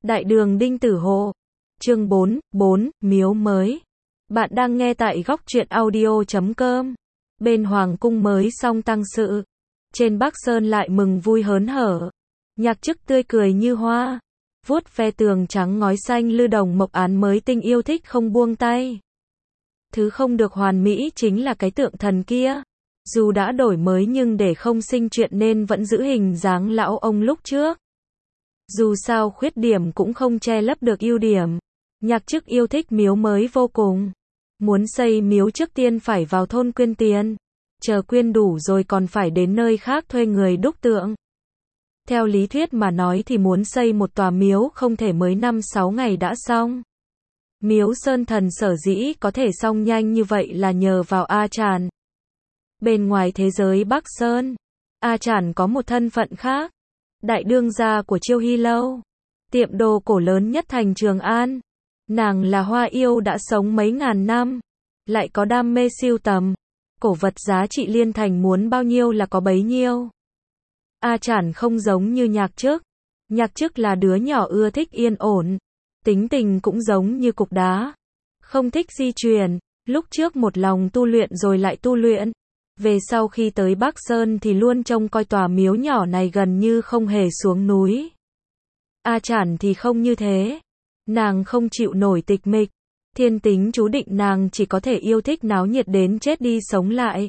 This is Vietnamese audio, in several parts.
Đại đường Đinh Tử Hộ. Chương 4, Miếu mới. Bạn đang nghe tại góc truyện audio.com. Bên Hoàng cung mới xong tang sự. Trên Bắc Sơn lại mừng vui hớn hở. Nhạc chức tươi cười như hoa. Vuốt ve tường trắng ngói xanh lư đồng mộc án mới tinh yêu thích không buông tay. Thứ không được hoàn mỹ chính là cái tượng thần kia. Dù đã đổi mới nhưng để không sinh chuyện nên vẫn giữ hình dáng lão ông lúc trước. Dù sao khuyết điểm cũng không che lấp được ưu điểm. Nhạc chức yêu thích miếu mới vô cùng. Muốn xây miếu trước tiên phải vào thôn quyên tiền. Chờ quyên đủ rồi còn phải đến nơi khác thuê người đúc tượng. Theo lý thuyết mà nói thì muốn xây một tòa miếu không thể mới 5-6 ngày đã xong. Miếu Sơn Thần sở dĩ có thể xong nhanh như vậy là nhờ vào A Tràn. Bên ngoài thế giới Bắc Sơn, A Tràn có một thân phận khác. Đại đương gia của Chiêu Hy Lâu, tiệm đồ cổ lớn nhất thành Trường An. Nàng là hoa yêu đã sống mấy ngàn năm, lại có đam mê sưu tầm. Cổ vật giá trị liên thành muốn bao nhiêu là có bấy nhiêu. A Tràn không giống như Nhạc Chức. Nhạc Chức là đứa nhỏ ưa thích yên ổn. Tính tình cũng giống như cục đá. Không thích di chuyển. Lúc trước một lòng tu luyện rồi lại tu luyện. Về sau khi tới Bắc Sơn thì luôn trông coi tòa miếu nhỏ này gần như không hề xuống núi. A Tràn thì không như thế. Nàng không chịu nổi tịch mịch. Thiên tính chú định nàng chỉ có thể yêu thích náo nhiệt đến chết đi sống lại.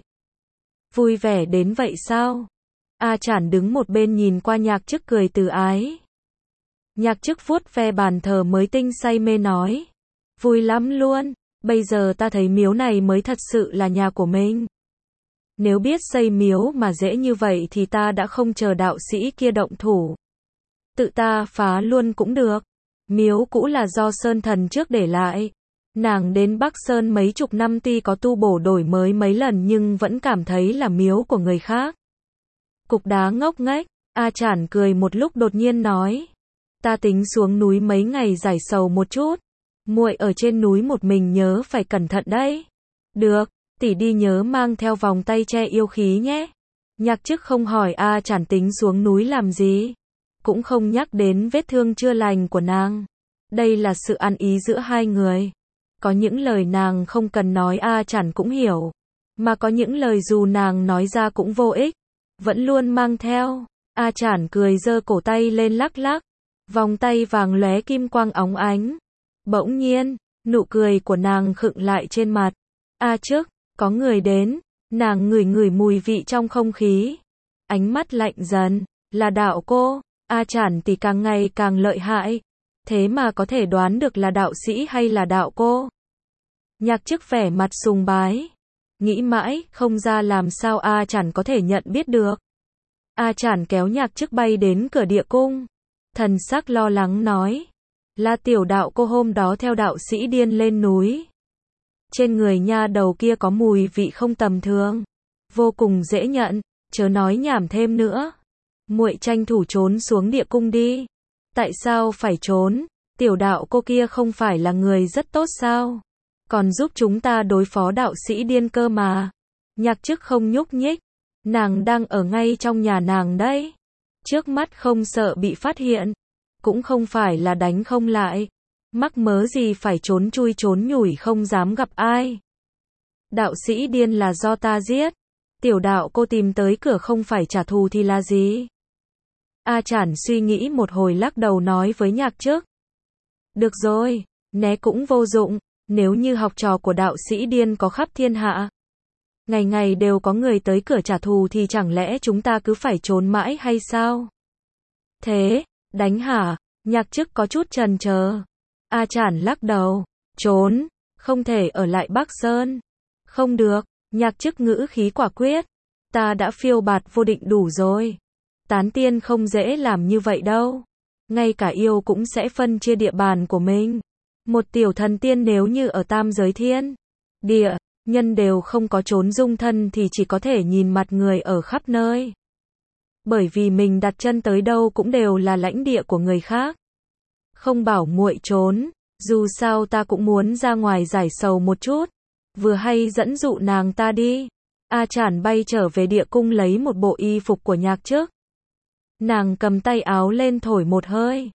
Vui vẻ đến vậy sao? A Tràn đứng một bên nhìn qua Nhạc Chức cười từ ái. Nhạc Chức vuốt ve bàn thờ mới tinh say mê nói. Vui lắm luôn, bây giờ ta thấy miếu này mới thật sự là nhà của mình. Nếu biết xây miếu mà dễ như vậy thì ta đã không chờ đạo sĩ kia động thủ. Tự ta phá luôn cũng được. Miếu cũ là do Sơn Thần trước để lại. Nàng đến Bắc Sơn mấy chục năm tuy có tu bổ đổi mới mấy lần nhưng vẫn cảm thấy là miếu của người khác. Cục đá ngốc nghếch, A Tràn cười một lúc đột nhiên nói. Ta tính xuống núi mấy ngày giải sầu một chút. Muội ở trên núi một mình nhớ phải cẩn thận đấy. Được, tỷ đi nhớ mang theo vòng tay che yêu khí nhé. Nhạc Chức không hỏi A Tràn tính xuống núi làm gì. Cũng không nhắc đến vết thương chưa lành của nàng. Đây là sự ăn ý giữa hai người. Có những lời nàng không cần nói A Tràn cũng hiểu. Mà có những lời dù nàng nói ra cũng vô ích. Vẫn luôn mang theo. A Tràn cười giơ cổ tay lên lắc lắc. Vòng tay vàng lóe kim quang óng ánh. Bỗng nhiên, nụ cười của nàng khựng lại trên mặt. A Chức, có người đến. Nàng ngửi ngửi mùi vị trong không khí. Ánh mắt lạnh dần. Là đạo cô. A Tràn thì càng ngày càng lợi hại. Thế mà có thể đoán được là đạo sĩ hay là đạo cô. Nhạc Chức vẻ mặt sùng bái. Nghĩ mãi, không ra làm sao A Tràn có thể nhận biết được. A Tràn kéo Nhạc Chức bay đến cửa địa cung. Thần sắc lo lắng nói. Là tiểu đạo cô hôm đó theo đạo sĩ điên lên núi. Trên người nha đầu kia có mùi vị không tầm thường. Vô cùng dễ nhận, chớ nói nhảm thêm nữa. Muội tranh thủ trốn xuống địa cung đi. Tại sao phải trốn? Tiểu đạo cô kia không phải là người rất tốt sao? Còn giúp chúng ta đối phó đạo sĩ điên cơ mà. Nhạc Chức không nhúc nhích. Nàng đang ở ngay trong nhà nàng đấy. Trước mắt không sợ bị phát hiện. Cũng không phải là đánh không lại. Mắc mớ gì phải trốn chui trốn nhủi không dám gặp ai. Đạo sĩ điên là do ta giết. Tiểu đạo cô tìm tới cửa không phải trả thù thì là gì? A Tràn suy nghĩ một hồi lắc đầu nói với Nhạc Chức. Được rồi, né cũng vô dụng. Nếu như học trò của đạo sĩ điên có khắp thiên hạ. Ngày ngày đều có người tới cửa trả thù thì chẳng lẽ chúng ta cứ phải trốn mãi hay sao? Thế, đánh hả? Nhạc Chức có chút chần chờ. A Tràn lắc đầu. Trốn, không thể ở lại Bắc Sơn. Không được, Nhạc Chức ngữ khí quả quyết. Ta đã phiêu bạt vô định đủ rồi. Tán tiên không dễ làm như vậy đâu. Ngay cả yêu cũng sẽ phân chia địa bàn của mình. Một tiểu thần tiên nếu như ở tam giới thiên địa, nhân đều không có trốn dung thân thì chỉ có thể nhìn mặt người ở khắp nơi. Bởi vì mình đặt chân tới đâu cũng đều là lãnh địa của người khác. Không bảo muội trốn, dù sao ta cũng muốn ra ngoài giải sầu một chút. Vừa hay dẫn dụ nàng ta đi. A Tràn bay trở về địa cung lấy một bộ y phục của Nhạc Chức. Nàng cầm tay áo lên thổi một hơi.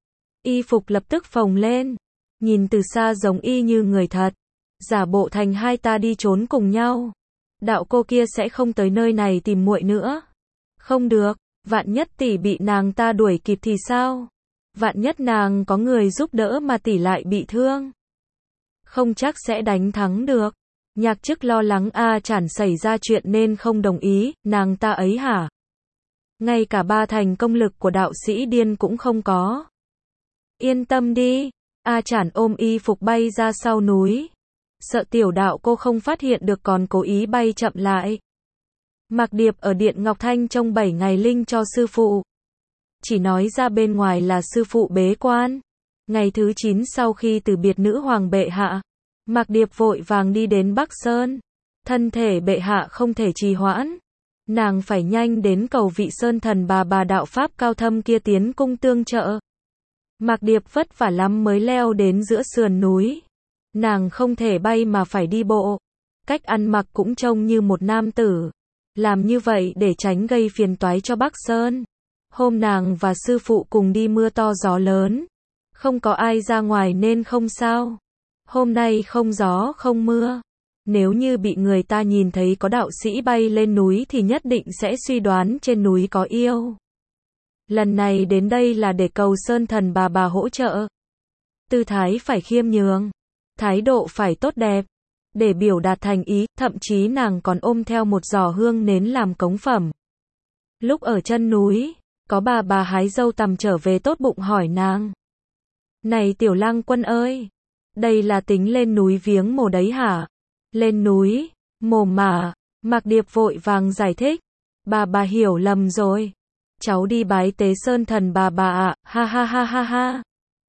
Y phục lập tức phồng lên, nhìn từ xa giống y như người thật, giả bộ thành hai ta đi trốn cùng nhau. Đạo cô kia sẽ không tới nơi này tìm muội nữa. Không được, vạn nhất tỷ bị nàng ta đuổi kịp thì sao? Vạn nhất nàng có người giúp đỡ mà tỷ lại bị thương. Không chắc sẽ đánh thắng được. Nhạc Chức lo lắng A Chản xảy ra chuyện nên không đồng ý, nàng ta ấy hả? Ngay cả 3 thành công lực của đạo sĩ điên cũng không có. Yên tâm đi, A Chản ôm y phục bay ra sau núi. Sợ tiểu đạo cô không phát hiện được còn cố ý bay chậm lại. Mạc Điệp ở Điện Ngọc Thanh trông 7 ngày linh cho sư phụ. Chỉ nói ra bên ngoài là sư phụ bế quan. Ngày thứ 9 sau khi từ biệt nữ hoàng bệ hạ, Mạc Điệp vội vàng đi đến Bắc Sơn. Thân thể bệ hạ không thể trì hoãn. Nàng phải nhanh đến cầu vị Sơn Thần bà đạo pháp cao thâm kia tiến cung tương trợ. Mạc Điệp vất vả lắm mới leo đến giữa sườn núi. Nàng không thể bay mà phải đi bộ. Cách ăn mặc cũng trông như một nam tử. Làm như vậy để tránh gây phiền toái cho Bắc Sơn. Hôm nàng và sư phụ cùng đi mưa to gió lớn. Không có ai ra ngoài nên không sao. Hôm nay không gió không mưa. Nếu như bị người ta nhìn thấy có đạo sĩ bay lên núi thì nhất định sẽ suy đoán trên núi có yêu. Lần này đến đây là để cầu Sơn Thần bà hỗ trợ. Tư thái phải khiêm nhường. Thái độ phải tốt đẹp. Để biểu đạt thành ý, thậm chí nàng còn ôm theo một giỏ hương nến làm cống phẩm. Lúc ở chân núi, có bà hái dâu tằm trở về tốt bụng hỏi nàng. Này Tiểu Lang Quân ơi, đây là tính lên núi viếng mồ đấy hả? Lên núi, mồm mà, Mạc Điệp vội vàng giải thích. Bà hiểu lầm rồi. Cháu đi bái tế Sơn Thần bà ạ, ha ha ha ha ha.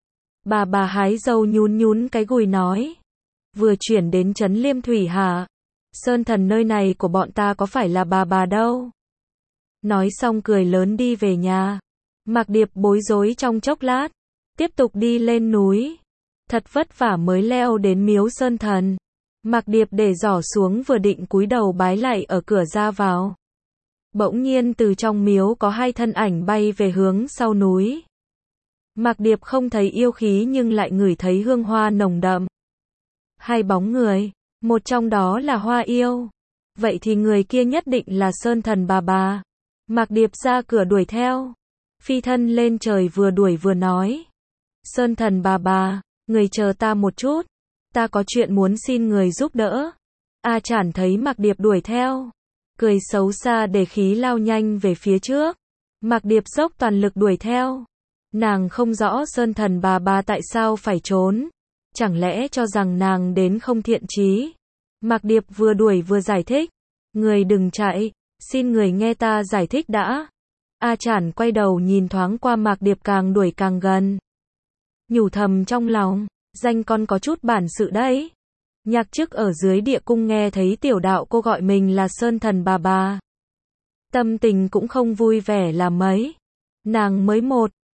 Bà hái dâu nhún cái gùi nói. Vừa chuyển đến trấn Liêm Thủy hả? Sơn Thần nơi này của bọn ta có phải là bà đâu? Nói xong cười lớn đi về nhà. Mạc Điệp bối rối trong chốc lát. Tiếp tục đi lên núi. Thật vất vả mới leo đến miếu Sơn Thần. Mạc Điệp để giỏ xuống vừa định cúi đầu bái lạy ở cửa ra vào. Bỗng nhiên từ trong miếu có 2 thân ảnh bay về hướng sau núi. Mạc Điệp không thấy yêu khí nhưng lại ngửi thấy hương hoa nồng đậm. 2 bóng người, một trong đó là Hoa Yêu. Vậy thì người kia nhất định là Sơn Thần bà. Mạc Điệp ra cửa đuổi theo. Phi thân lên trời vừa đuổi vừa nói. Sơn Thần bà, người chờ ta một chút. Ta có chuyện muốn xin người giúp đỡ. A Chản thấy Mạc Điệp đuổi theo. Cười xấu xa để khí lao nhanh về phía trước. Mạc Điệp dốc toàn lực đuổi theo. Nàng không rõ Sơn Thần bà tại sao phải trốn. Chẳng lẽ cho rằng nàng đến không thiện chí. Mạc Điệp vừa đuổi vừa giải thích. Người đừng chạy, xin người nghe ta giải thích đã. A Chản quay đầu nhìn thoáng qua Mạc Điệp càng đuổi càng gần. Nhủ thầm trong lòng, danh con có chút bản sự đấy. Nhạc Chức ở dưới địa cung nghe thấy tiểu đạo cô gọi mình là Sơn Thần bà. Tâm tình cũng không vui vẻ là mấy. Nàng mới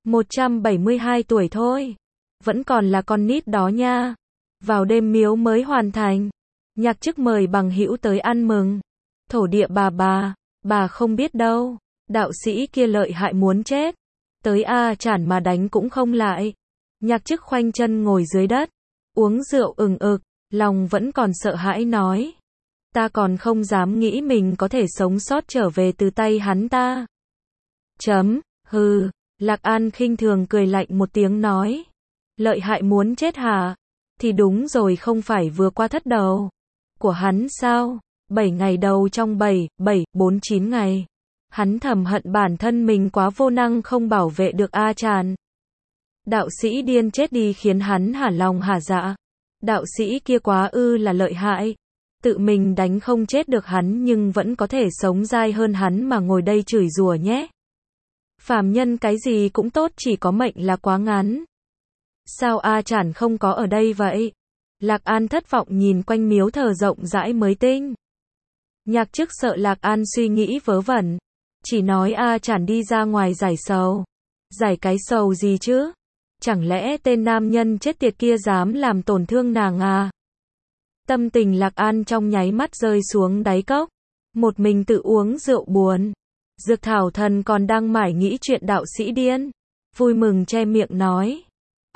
172 tuổi thôi. Vẫn còn là con nít đó nha. Vào đêm miếu mới hoàn thành. Nhạc Chức mời bằng hữu tới ăn mừng. Thổ địa bà không biết đâu. Đạo sĩ kia lợi hại muốn chết. Tới A Chản mà đánh cũng không lại. Nhạc Chức khoanh chân ngồi dưới đất. Uống rượu ực, lòng vẫn còn sợ hãi nói. Ta còn không dám nghĩ mình có thể sống sót trở về từ tay hắn ta. Hừ, Lạc An khinh thường cười lạnh một tiếng nói. Lợi hại muốn chết hả? Thì đúng rồi, không phải vừa qua thất đầu của hắn sao? 7 ngày đầu trong 49 ngày. Hắn thầm hận bản thân mình quá vô năng không bảo vệ được A Chản. Đạo sĩ điên chết đi khiến hắn hả lòng hả dạ. Đạo sĩ kia quá là lợi hại. Tự mình đánh không chết được hắn nhưng vẫn có thể sống dai hơn hắn mà ngồi đây chửi rủa nhé. Phàm nhân cái gì cũng tốt, chỉ có mệnh là quá ngắn. Sao A Chản không có ở đây vậy? Lạc An thất vọng nhìn quanh miếu thờ rộng rãi mới tinh. Nhạc Chức sợ Lạc An suy nghĩ vớ vẩn. Chỉ nói A Chản đi ra ngoài giải sầu. Giải cái sầu gì chứ? Chẳng lẽ tên nam nhân chết tiệt kia dám làm tổn thương nàng à? Tâm tình Lạc An trong nháy mắt rơi xuống đáy cốc. Một mình tự uống rượu buồn. Dược Thảo Thần còn đang mải nghĩ chuyện đạo sĩ điên. Vui mừng che miệng nói.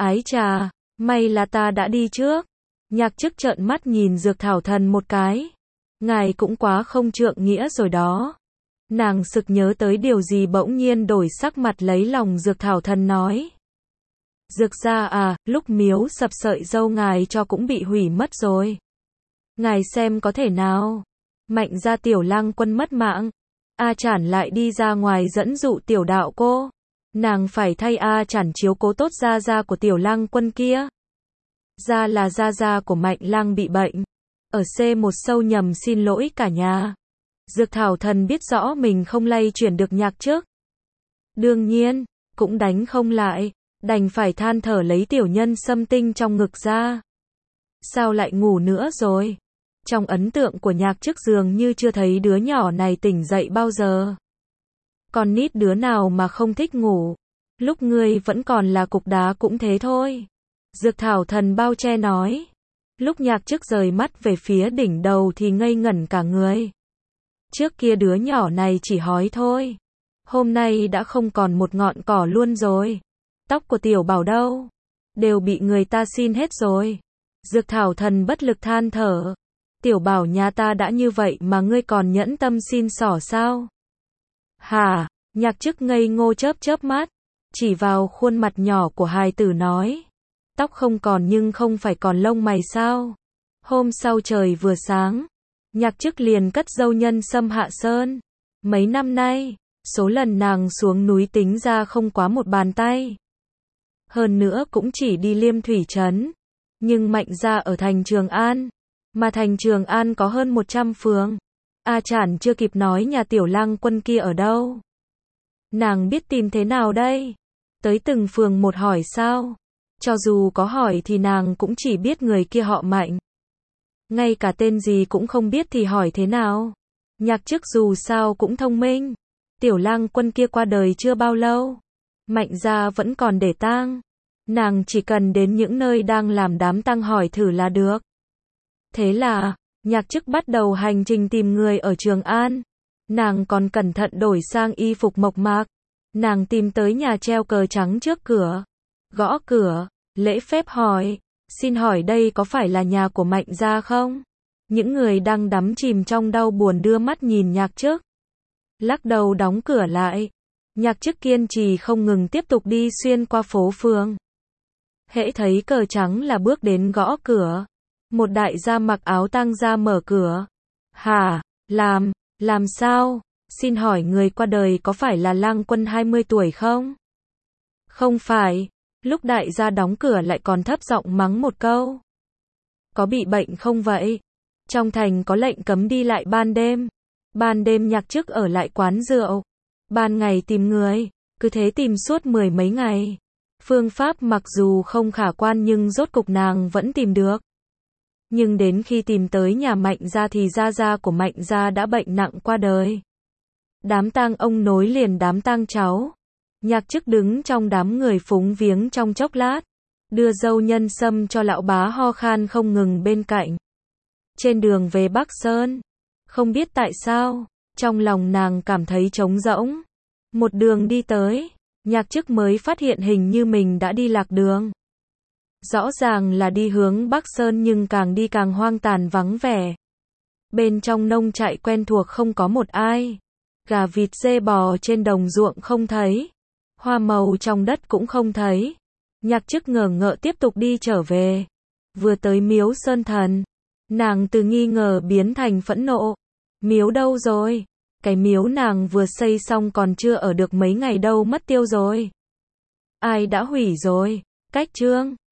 Ái chà, may là ta đã đi trước. Nhạc chức trợn mắt nhìn Dược Thảo Thần một cái. Ngài cũng quá không trượng nghĩa rồi đó. Nàng sực nhớ tới điều gì bỗng nhiên đổi sắc mặt lấy lòng Dược Thảo Thần nói. Dược gia à, lúc miếu sập sợi dâu ngài cho cũng bị hủy mất rồi. Ngài xem có thể nào. Mạnh gia Tiểu Lang Quân mất mạng. A Chản lại đi ra ngoài dẫn dụ Tiểu đạo cô. Nàng phải thay A Chản chiếu cố tốt gia gia của Tiểu Lang Quân kia. Gia là gia gia của Mạnh Lang bị bệnh. Ở C1 sâu nhầm xin lỗi cả nhà. Dược Thảo Thần biết rõ mình không lay chuyển được nhạc trước. Đương nhiên, cũng đánh không lại. Đành phải than thở lấy tiểu nhân xâm tinh trong ngực ra. Sao lại ngủ nữa rồi? Trong ấn tượng của nhạc trước dường như chưa thấy đứa nhỏ này tỉnh dậy bao giờ. Con nít đứa nào mà không thích ngủ. Lúc ngươi vẫn còn là cục đá cũng thế thôi. Dược Thảo Thần bao che nói. Lúc nhạc trước rời mắt về phía đỉnh đầu thì ngây ngẩn cả người. Trước kia đứa nhỏ này chỉ hói thôi. Hôm nay đã không còn một ngọn cỏ luôn rồi. Tóc của Tiểu Bảo đâu? Đều bị người ta xin hết rồi. Dược Thảo Thần bất lực than thở. Tiểu Bảo nhà ta đã như vậy mà ngươi còn nhẫn tâm xin xỏ sao? Hả? Nhạc chức ngây ngô chớp chớp mắt. Chỉ vào khuôn mặt nhỏ của hài tử nói. Tóc không còn nhưng không phải còn lông mày sao? Hôm sau trời vừa sáng. Nhạc chức liền cất dâu nhân sâm Hạ Sơn. Mấy năm nay, số lần nàng xuống núi tính ra không quá một bàn tay. Hơn nữa cũng chỉ đi Liêm Thủy Trấn. Nhưng Mạnh gia ở thành Trường An. Mà thành Trường An có hơn 100 phường. A Chản chưa kịp nói nhà Tiểu Lang Quân kia ở đâu. Nàng biết tìm thế nào đây? Tới từng phường một hỏi sao? Cho dù có hỏi thì nàng cũng chỉ biết người kia họ Mạnh. Ngay cả tên gì cũng không biết thì hỏi thế nào? Nhạc chức dù sao cũng thông minh. Tiểu Lang Quân kia qua đời chưa bao lâu. Mạnh gia vẫn còn để tang. Nàng chỉ cần đến những nơi đang làm đám tang hỏi thử là được. Thế là, nhạc chức bắt đầu hành trình tìm người ở Trường An. Nàng còn cẩn thận đổi sang y phục mộc mạc. Nàng tìm tới nhà treo cờ trắng trước cửa. Gõ cửa, lễ phép hỏi. Xin hỏi đây có phải là nhà của Mạnh gia không? Những người đang đắm chìm trong đau buồn đưa mắt nhìn nhạc chức. Lắc đầu đóng cửa lại. Nhạc chức kiên trì không ngừng tiếp tục đi xuyên qua phố phường. Hễ thấy cờ trắng là bước đến gõ cửa. Một đại gia mặc áo tang ra mở cửa. Hả? Làm sao? Xin hỏi người qua đời có phải là Lang Quân 20 tuổi không? Không phải. Lúc đại gia đóng cửa lại còn thấp giọng mắng một câu. Có bị bệnh không vậy? Trong thành có lệnh cấm đi lại ban đêm. Ban đêm nhạc chức ở lại quán rượu. Ban ngày tìm người. Cứ thế tìm suốt 10 mấy ngày. Phương pháp mặc dù không khả quan nhưng rốt cục nàng vẫn tìm được. Nhưng đến khi tìm tới nhà Mạnh gia thì gia gia của Mạnh gia đã bệnh nặng qua đời. Đám tang ông nối liền đám tang cháu. Nhạc chức đứng trong đám người phúng viếng trong chốc lát. Đưa dâu nhân sâm cho lão bá ho khan không ngừng bên cạnh. Trên đường về Bắc Sơn. Không biết tại sao, trong lòng nàng cảm thấy trống rỗng. Một đường đi tới, nhạc chức mới phát hiện hình như mình đã đi lạc đường. Rõ ràng là đi hướng Bắc Sơn nhưng càng đi càng hoang tàn vắng vẻ. Bên trong nông trại quen thuộc không có một ai. Gà vịt dê bò trên đồng ruộng không thấy. Hoa màu trong đất cũng không thấy. Nhạc chức ngờ ngợ tiếp tục đi trở về. Vừa tới miếu Sơn Thần. Nàng từ nghi ngờ biến thành phẫn nộ. Miếu đâu rồi? Cái miếu nàng vừa xây xong còn chưa ở được mấy ngày đâu mất tiêu rồi. Ai đã hủy rồi? Cách chương